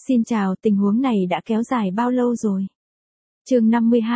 Xin chào, tình huống này đã kéo dài bao lâu rồi? Chương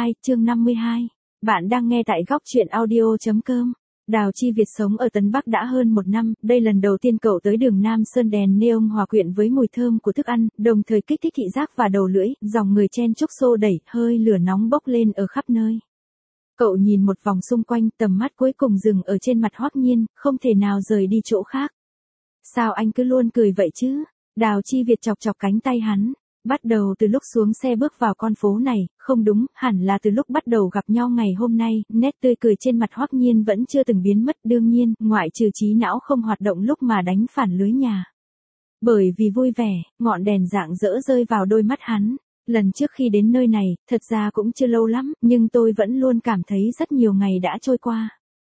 52. Bạn đang nghe tại góc truyện audio.com. Đào Chi Việt sống ở Tân Bắc đã hơn 1 năm, đây lần đầu tiên cậu tới đường Nam Sơn đèn neon hòa quyện với mùi thơm của thức ăn, đồng thời kích thích thị giác và đầu lưỡi, dòng người chen chúc xô đẩy, hơi lửa nóng bốc lên ở khắp nơi. Cậu nhìn một vòng xung quanh, tầm mắt cuối cùng dừng ở trên mặt Hoắc Nhiên, không thể nào rời đi chỗ khác. Sao anh cứ luôn cười vậy chứ? Đào Chi Việt chọc chọc cánh tay hắn. Bắt đầu từ lúc xuống xe bước vào con phố này, không đúng, hẳn là từ lúc bắt đầu gặp nhau ngày hôm nay, nét tươi cười trên mặt Hoắc Nhiên vẫn chưa từng biến mất, đương nhiên, ngoại trừ trí não không hoạt động lúc mà đánh phản lưới nhà. Bởi vì vui vẻ, ngọn đèn rạng rỡ rơi vào đôi mắt hắn. Lần trước khi đến nơi này, thật ra cũng chưa lâu lắm, nhưng tôi vẫn luôn cảm thấy rất nhiều ngày đã trôi qua.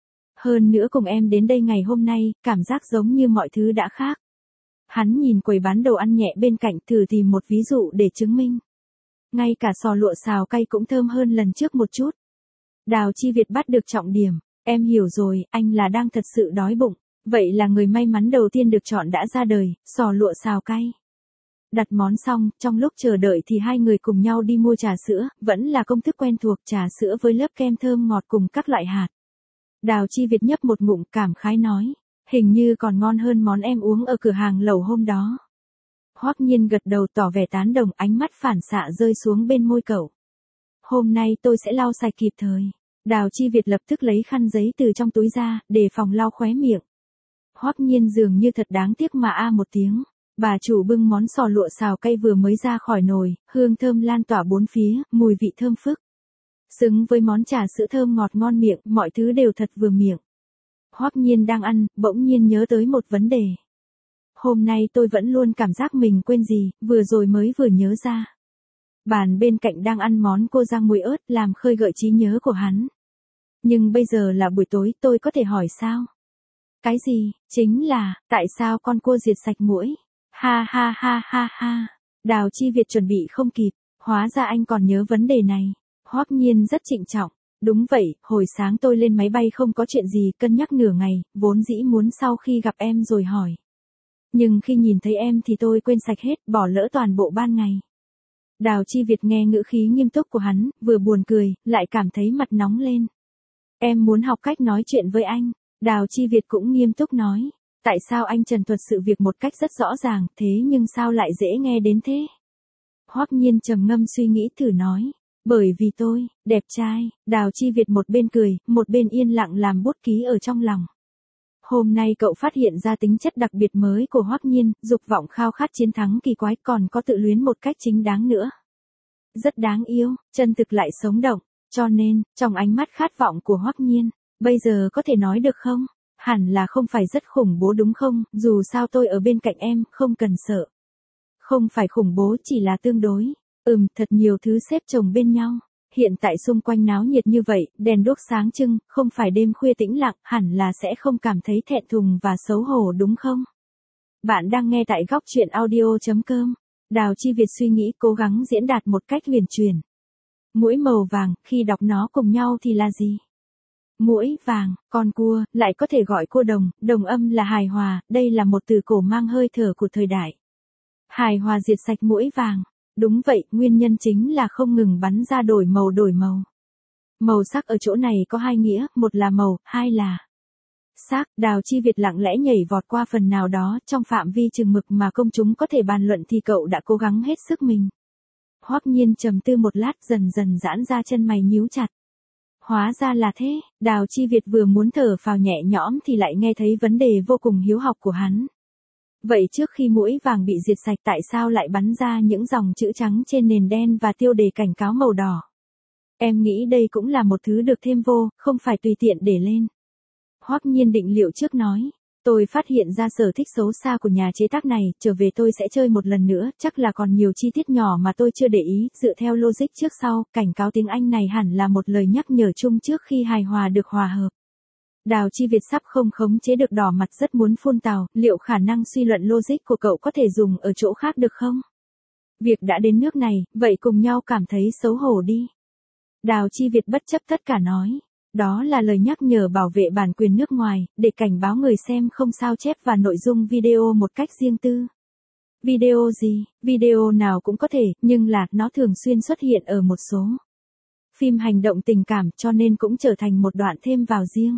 Hơn nữa cùng em đến đây ngày hôm nay, cảm giác giống như mọi thứ đã khác. Hắn nhìn quầy bán đồ ăn nhẹ bên cạnh, thử tìm một ví dụ để chứng minh. Ngay cả sò lụa xào cay cũng thơm hơn lần trước một chút. Đào Chi Việt bắt được trọng điểm. Em hiểu rồi, anh là đang thật sự đói bụng. Vậy là người may mắn đầu tiên được chọn đã ra đời, sò lụa xào cay. Đặt món xong, trong lúc chờ đợi thì hai người cùng nhau đi mua trà sữa, vẫn là công thức quen thuộc, trà sữa với lớp kem thơm ngọt cùng các loại hạt. Đào Chi Việt nhấp một ngụm cảm khái nói. Hình như còn ngon hơn món em uống ở cửa hàng lẩu hôm đó. Hoắc Nhiên gật đầu tỏ vẻ tán đồng, ánh mắt phản xạ rơi xuống bên môi cậu. Hôm nay tôi sẽ lau sạch kịp thời. Đào Chi Việt lập tức lấy khăn giấy từ trong túi ra, để phòng lau khóe miệng. Hoắc Nhiên dường như thật đáng tiếc mà một tiếng. Bà chủ bưng món sò lụa xào cay vừa mới ra khỏi nồi, hương thơm lan tỏa bốn phía, mùi vị thơm phức. Xứng với món trà sữa thơm ngọt ngon miệng, mọi thứ đều thật vừa miệng. Hoắc Nhiên đang ăn, bỗng nhiên nhớ tới một vấn đề. Hôm nay tôi vẫn luôn cảm giác mình quên gì, vừa rồi mới vừa nhớ ra. Bàn bên cạnh đang ăn món cô rang mùi ớt làm khơi gợi trí nhớ của hắn. Nhưng bây giờ là buổi tối, tôi có thể hỏi sao? Cái gì? Chính là, tại sao con cua diệt sạch muỗi? Ha ha ha ha ha. Đào Chi Việt chuẩn bị không kịp, hóa ra anh còn nhớ vấn đề này. Hoắc Nhiên rất trịnh trọng. Đúng vậy, hồi sáng tôi lên máy bay không có chuyện gì, cân nhắc nửa ngày, vốn dĩ muốn sau khi gặp em rồi hỏi. Nhưng khi nhìn thấy em thì tôi quên sạch hết, bỏ lỡ toàn bộ ban ngày. Đào Chi Việt nghe ngữ khí nghiêm túc của hắn, vừa buồn cười, lại cảm thấy mặt nóng lên. Em muốn học cách nói chuyện với anh. Đào Chi Việt cũng nghiêm túc nói. Tại sao anh trần thuật sự việc một cách rất rõ ràng, thế nhưng sao lại dễ nghe đến thế? Hoắc Nhiên trầm ngâm suy nghĩ thử nói. Bởi vì tôi, đẹp trai, Đào Chi Việt một bên cười, một bên yên lặng làm bút ký ở trong lòng. Hôm nay cậu phát hiện ra tính chất đặc biệt mới của Hoắc Nhiên, dục vọng khao khát chiến thắng kỳ quái, còn có tự luyến một cách chính đáng nữa. Rất đáng yêu, chân thực lại sống động, cho nên, trong ánh mắt khát vọng của Hoắc Nhiên, bây giờ có thể nói được không? Hẳn là không phải rất khủng bố đúng không, dù sao tôi ở bên cạnh em, không cần sợ. Không phải khủng bố, chỉ là tương đối. Thật nhiều thứ xếp chồng bên nhau. Hiện tại xung quanh náo nhiệt như vậy, đèn đuốc sáng trưng, không phải đêm khuya tĩnh lặng, hẳn là sẽ không cảm thấy thẹn thùng và xấu hổ đúng không? Bạn đang nghe tại góc truyện audio.com. Đào Chi Việt suy nghĩ cố gắng diễn đạt một cách huyền chuyển. Muỗi màu vàng, khi đọc nó cùng nhau thì là gì? Muỗi vàng, con cua, lại có thể gọi cua đồng, đồng âm là hài hòa, đây là một từ cổ mang hơi thở của thời đại. Hài hòa diệt sạch muỗi vàng. Đúng vậy, nguyên nhân chính là không ngừng bắn ra đổi màu. Màu sắc ở chỗ này có hai nghĩa, một là màu, hai là sắc. Đào Chi Việt lặng lẽ nhảy vọt qua phần nào đó, trong phạm vi chừng mực mà công chúng có thể bàn luận thì cậu đã cố gắng hết sức mình. Hoắc Nhiên trầm tư một lát, dần dần giãn ra chân mày nhíu chặt. Hóa ra là thế, Đào Chi Việt vừa muốn thở phào nhẹ nhõm thì lại nghe thấy vấn đề vô cùng hiếu học của hắn. Vậy trước khi muỗi vàng bị diệt sạch tại sao lại bắn ra những dòng chữ trắng trên nền đen và tiêu đề cảnh cáo màu đỏ? Em nghĩ đây cũng là một thứ được thêm vô, không phải tùy tiện để lên. Hoắc Nhiên định liệu trước nói. Tôi phát hiện ra sở thích xấu xa của nhà chế tác này, trở về tôi sẽ chơi một lần nữa, chắc là còn nhiều chi tiết nhỏ mà tôi chưa để ý, dựa theo logic trước sau, cảnh cáo tiếng Anh này hẳn là một lời nhắc nhở chung trước khi hài hòa được hòa hợp. Đào Chi Việt sắp không khống chế được đỏ mặt rất muốn phun tào, liệu khả năng suy luận logic của cậu có thể dùng ở chỗ khác được không? Việc đã đến nước này, vậy cùng nhau cảm thấy xấu hổ đi. Đào Chi Việt bất chấp tất cả nói. Đó là lời nhắc nhở bảo vệ bản quyền nước ngoài, để cảnh báo người xem không sao chép và nội dung video một cách riêng tư. Video gì? Video nào cũng có thể, nhưng là, nó thường xuyên xuất hiện ở một số phim hành động tình cảm cho nên cũng trở thành một đoạn thêm vào riêng.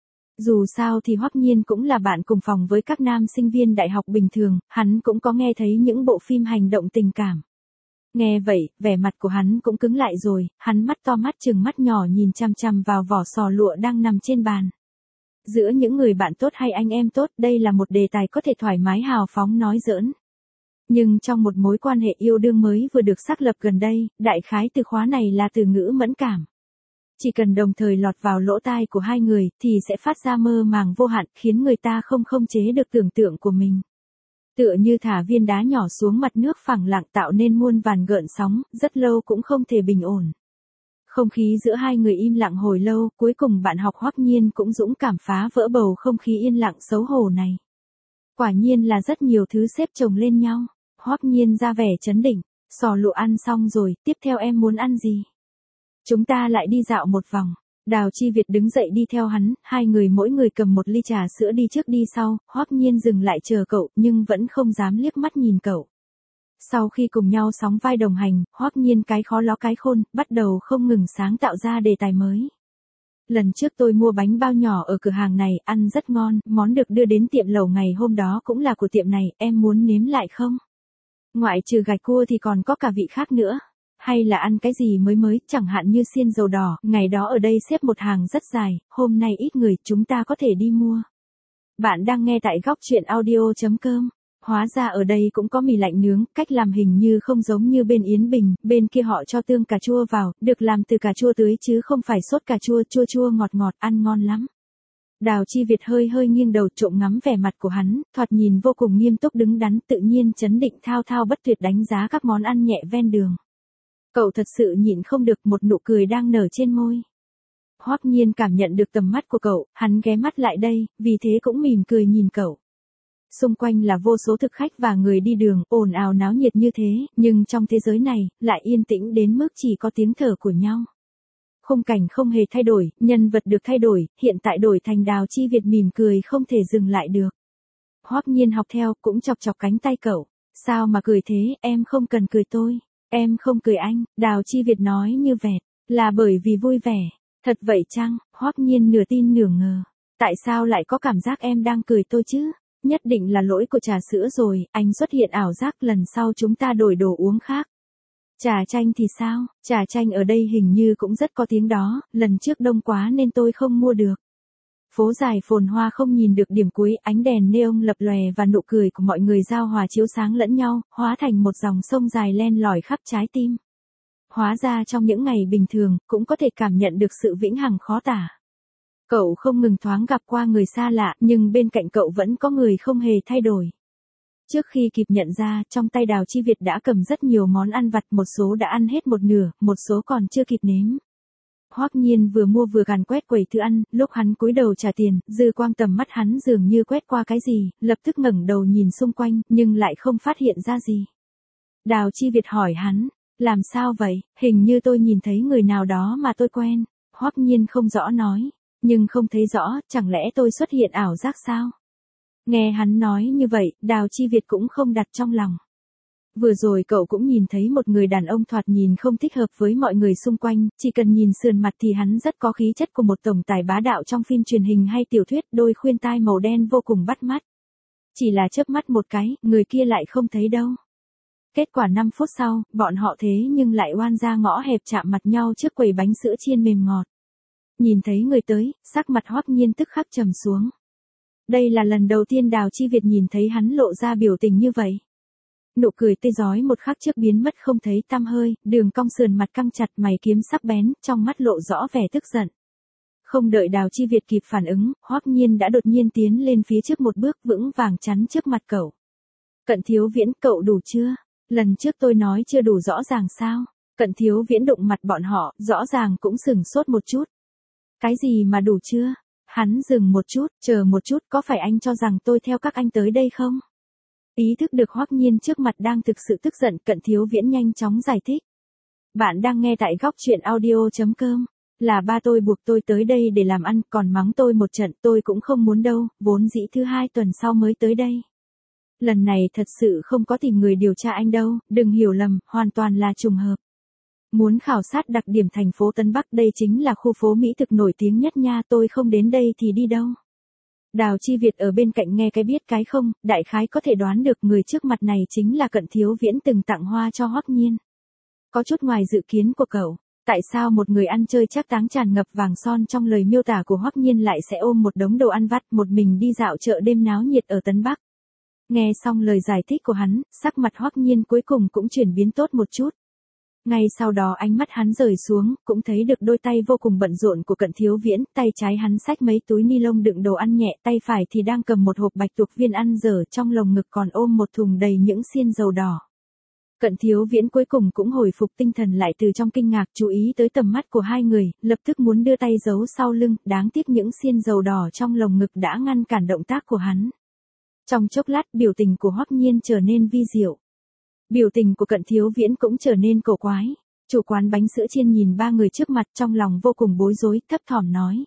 Dù sao thì Hoắc Nhiên cũng là bạn cùng phòng với các nam sinh viên đại học bình thường, hắn cũng có nghe thấy những bộ phim hành động tình cảm. Nghe vậy, vẻ mặt của hắn cũng cứng lại rồi, hắn mắt to mắt trừng mắt nhỏ nhìn chằm chằm vào vỏ sò lụa đang nằm trên bàn. Giữa những người bạn tốt hay anh em tốt, đây là một đề tài có thể thoải mái hào phóng nói giỡn. Nhưng trong một mối quan hệ yêu đương mới vừa được xác lập gần đây, đại khái từ khóa này là từ ngữ mẫn cảm. Chỉ cần đồng thời lọt vào lỗ tai của hai người thì sẽ phát ra mơ màng vô hạn, khiến người ta không chế được tưởng tượng của mình. Tựa như thả viên đá nhỏ xuống mặt nước phẳng lặng tạo nên muôn vàn gợn sóng, rất lâu cũng không thể bình ổn. Không khí giữa hai người im lặng hồi lâu, cuối cùng bạn học Hoắc Nhiên cũng dũng cảm phá vỡ bầu không khí yên lặng xấu hổ này. Quả nhiên là rất nhiều thứ xếp chồng lên nhau. Hoắc Nhiên ra vẻ trấn định, sò lụa ăn xong rồi, tiếp theo em muốn ăn gì? Chúng ta lại đi dạo một vòng. Đào Chi Việt đứng dậy đi theo hắn, hai người mỗi người cầm một ly trà sữa đi trước đi sau, Hoắc Nhiên dừng lại chờ cậu nhưng vẫn không dám liếc mắt nhìn cậu. Sau khi cùng nhau sóng vai đồng hành, Hoắc Nhiên cái khó ló cái khôn, bắt đầu không ngừng sáng tạo ra đề tài mới. Lần trước tôi mua bánh bao nhỏ ở cửa hàng này, ăn rất ngon, món được đưa đến tiệm lẩu ngày hôm đó cũng là của tiệm này, em muốn nếm lại không? Ngoại trừ gạch cua thì còn có cả vị khác nữa. Hay là ăn cái gì mới, chẳng hạn như xiên dầu đỏ, ngày đó ở đây xếp một hàng rất dài, hôm nay ít người, chúng ta có thể đi mua. Bạn đang nghe tại góc truyện audio.com. Hóa ra ở đây cũng có mì lạnh nướng, cách làm hình như không giống như bên Yến Bình, bên kia họ cho tương cà chua vào, được làm từ cà chua tưới chứ không phải sốt cà chua, chua chua ngọt ngọt, ăn ngon lắm. Đào Chi Việt hơi nghiêng đầu trộm ngắm vẻ mặt của hắn, thoạt nhìn vô cùng nghiêm túc đứng đắn, tự nhiên chấn định thao thao bất tuyệt đánh giá các món ăn nhẹ ven đường. Cậu thật sự nhịn không được, một nụ cười đang nở trên môi. Hoắc Nhiên cảm nhận được tầm mắt của cậu, hắn ghé mắt lại đây, vì thế cũng mỉm cười nhìn cậu. Xung quanh là vô số thực khách và người đi đường, ồn ào náo nhiệt như thế, nhưng trong thế giới này, lại yên tĩnh đến mức chỉ có tiếng thở của nhau. Khung cảnh không hề thay đổi, nhân vật được thay đổi, hiện tại đổi thành Đào Chi Việt mỉm cười không thể dừng lại được. Hoắc Nhiên học theo, cũng chọc chọc cánh tay cậu. Sao mà cười thế, em không cần cười tôi. Em không cười anh, Đào Chi Việt nói như vẹt, là bởi vì vui vẻ. Thật vậy chăng? Hoắc Nhiên nửa tin nửa ngờ. Tại sao lại có cảm giác em đang cười tôi chứ? Nhất định là lỗi của trà sữa rồi, anh xuất hiện ảo giác, lần sau chúng ta đổi đồ uống khác. Trà chanh thì sao? Trà chanh ở đây hình như cũng rất có tiếng đó, lần trước đông quá nên tôi không mua được. Phố dài phồn hoa không nhìn được điểm cuối, ánh đèn neon lập lòe và nụ cười của mọi người giao hòa chiếu sáng lẫn nhau, hóa thành một dòng sông dài len lỏi khắp trái tim. Hóa ra trong những ngày bình thường, cũng có thể cảm nhận được sự vĩnh hằng khó tả. Cậu không ngừng thoáng gặp qua người xa lạ, nhưng bên cạnh cậu vẫn có người không hề thay đổi. Trước khi kịp nhận ra, trong tay Đào Chi Việt đã cầm rất nhiều món ăn vặt, một số đã ăn hết một nửa, một số còn chưa kịp nếm. Hoắc Nhiên vừa mua vừa gàn quét quầy thức ăn, lúc hắn cúi đầu trả tiền, dư quang tầm mắt hắn dường như quét qua cái gì, lập tức ngẩng đầu nhìn xung quanh, nhưng lại không phát hiện ra gì. Đào Chi Việt hỏi hắn, làm sao vậy, hình như tôi nhìn thấy người nào đó mà tôi quen. Hoắc Nhiên không rõ nói, nhưng không thấy rõ, chẳng lẽ tôi xuất hiện ảo giác sao? Nghe hắn nói như vậy, Đào Chi Việt cũng không đặt trong lòng. Vừa rồi cậu cũng nhìn thấy một người đàn ông thoạt nhìn không thích hợp với mọi người xung quanh, chỉ cần nhìn sườn mặt thì hắn rất có khí chất của một tổng tài bá đạo trong phim truyền hình hay tiểu thuyết, đôi khuyên tai màu đen vô cùng bắt mắt. Chỉ là chớp mắt một cái, người kia lại không thấy đâu. Kết quả 5 phút sau, bọn họ thế nhưng lại oan ra ngõ hẹp chạm mặt nhau trước quầy bánh sữa chiên mềm ngọt. Nhìn thấy người tới, sắc mặt Hoắc Nhiên tức khắc trầm xuống. Đây là lần đầu tiên Đào Chi Việt nhìn thấy hắn lộ ra biểu tình như vậy. Nụ cười tươi rói một khắc trước biến mất không thấy tăm hơi, đường cong sườn mặt căng chặt, mày kiếm sắc bén, trong mắt lộ rõ vẻ tức giận. Không đợi Đào Chi Việt kịp phản ứng, Hoắc Nhiên đã đột nhiên tiến lên phía trước một bước, vững vàng chắn trước mặt cậu. Cận Thiếu Viễn, cậu đủ chưa? Lần trước tôi nói chưa đủ rõ ràng sao? Cận Thiếu Viễn đụng mặt bọn họ, rõ ràng cũng sửng sốt một chút. Cái gì mà đủ chưa? Hắn dừng một chút, chờ một chút, có phải anh cho rằng tôi theo các anh tới đây không? Ý thức được Hoắc Nhiên trước mặt đang thực sự tức giận, Cận Thiếu Viễn nhanh chóng giải thích. Bạn đang nghe tại góc truyện audio.com. Là ba tôi buộc tôi tới đây để làm ăn, còn mắng tôi một trận, tôi cũng không muốn đâu, vốn dĩ thứ 2 tuần sau mới tới đây. Lần này thật sự không có tìm người điều tra anh đâu, đừng hiểu lầm, hoàn toàn là trùng hợp. Muốn khảo sát đặc điểm thành phố Tân Bắc, đây chính là khu phố mỹ thực nổi tiếng nhất nha, tôi không đến đây thì đi đâu. Đào Chi Việt ở bên cạnh nghe cái biết cái không, đại khái có thể đoán được người trước mặt này chính là Cận Thiếu Viễn từng tặng hoa cho Hoắc Nhiên. Có chút ngoài dự kiến của cậu, tại sao một người ăn chơi trác táng tràn ngập vàng son trong lời miêu tả của Hoắc Nhiên lại sẽ ôm một đống đồ ăn vặt một mình đi dạo chợ đêm náo nhiệt ở Tân Bắc? Nghe xong lời giải thích của hắn, sắc mặt Hoắc Nhiên cuối cùng cũng chuyển biến tốt một chút. Ngay sau đó ánh mắt hắn rời xuống, cũng thấy được đôi tay vô cùng bận rộn của Cận Thiếu Viễn, tay trái hắn xách mấy túi ni lông đựng đồ ăn nhẹ, tay phải thì đang cầm một hộp bạch tuộc viên ăn dở, trong lồng ngực còn ôm một thùng đầy những xiên dầu đỏ. Cận Thiếu Viễn cuối cùng cũng hồi phục tinh thần lại từ trong kinh ngạc, chú ý tới tầm mắt của hai người, lập tức muốn đưa tay giấu sau lưng, đáng tiếc những xiên dầu đỏ trong lồng ngực đã ngăn cản động tác của hắn. Trong chốc lát, biểu tình của Hoắc Nhiên trở nên vi diệu. Biểu tình của Cận Thiếu Viễn cũng trở nên cổ quái. Chủ quán bánh sữa chiên nhìn ba người trước mặt trong lòng vô cùng bối rối, thấp thỏm nói.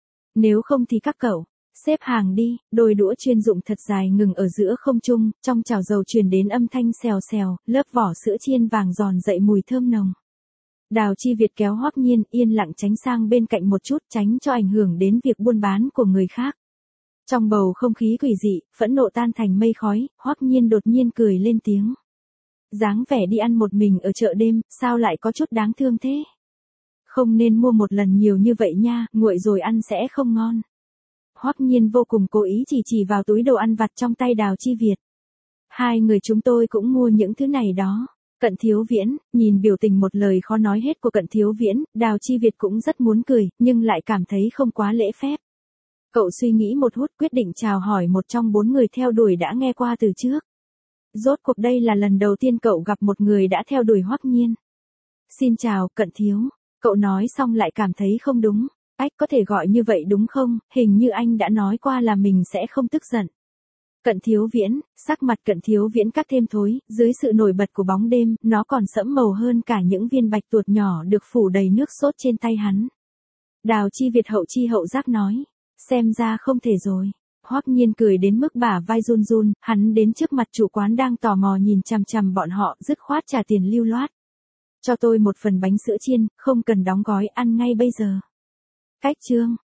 Nếu không thì các cậu, xếp hàng đi, đôi đũa chuyên dụng thật dài ngừng ở giữa không trung, trong chảo dầu truyền đến âm thanh xèo xèo, lớp vỏ sữa chiên vàng giòn dậy mùi thơm nồng. Đào Chi Việt kéo Hoắc Nhiên yên lặng tránh sang bên cạnh một chút, tránh cho ảnh hưởng đến việc buôn bán của người khác. Trong bầu không khí quỷ dị, phẫn nộ tan thành mây khói, Hoắc Nhiên đột nhiên cười lên tiếng. Dáng vẻ đi ăn một mình ở chợ đêm, sao lại có chút đáng thương thế? Không nên mua một lần nhiều như vậy nha, nguội rồi ăn sẽ không ngon. Hoắc Nhiên vô cùng cố ý chỉ vào túi đồ ăn vặt trong tay Đào Chi Việt. Hai người chúng tôi cũng mua những thứ này đó. Cận Thiếu Viễn, nhìn biểu tình một lời khó nói hết của Cận Thiếu Viễn, Đào Chi Việt cũng rất muốn cười, nhưng lại cảm thấy không quá lễ phép. Cậu suy nghĩ một hút quyết định chào hỏi một trong bốn người theo đuổi đã nghe qua từ trước. Rốt cuộc đây là lần đầu tiên cậu gặp một người đã theo đuổi Hoắc Nhiên. Xin chào, Cận Thiếu. Cậu nói xong lại cảm thấy không đúng. Ách, có thể gọi như vậy đúng không? Hình như anh đã nói qua là mình sẽ không tức giận. Cận Thiếu Viễn, sắc mặt Cận Thiếu Viễn các thêm thối, dưới sự nổi bật của bóng đêm, nó còn sẫm màu hơn cả những viên bạch tuộc nhỏ được phủ đầy nước sốt trên tay hắn. Đào Chi Việt hậu chi hậu giác nói, xem ra không thể rồi. Hoắc Nhiên cười đến mức bả vai run run, hắn đến trước mặt chủ quán đang tò mò nhìn chằm chằm bọn họ, dứt khoát trả tiền lưu loát. Cho tôi một phần bánh sữa chiên, không cần đóng gói, ăn ngay bây giờ. Cách chương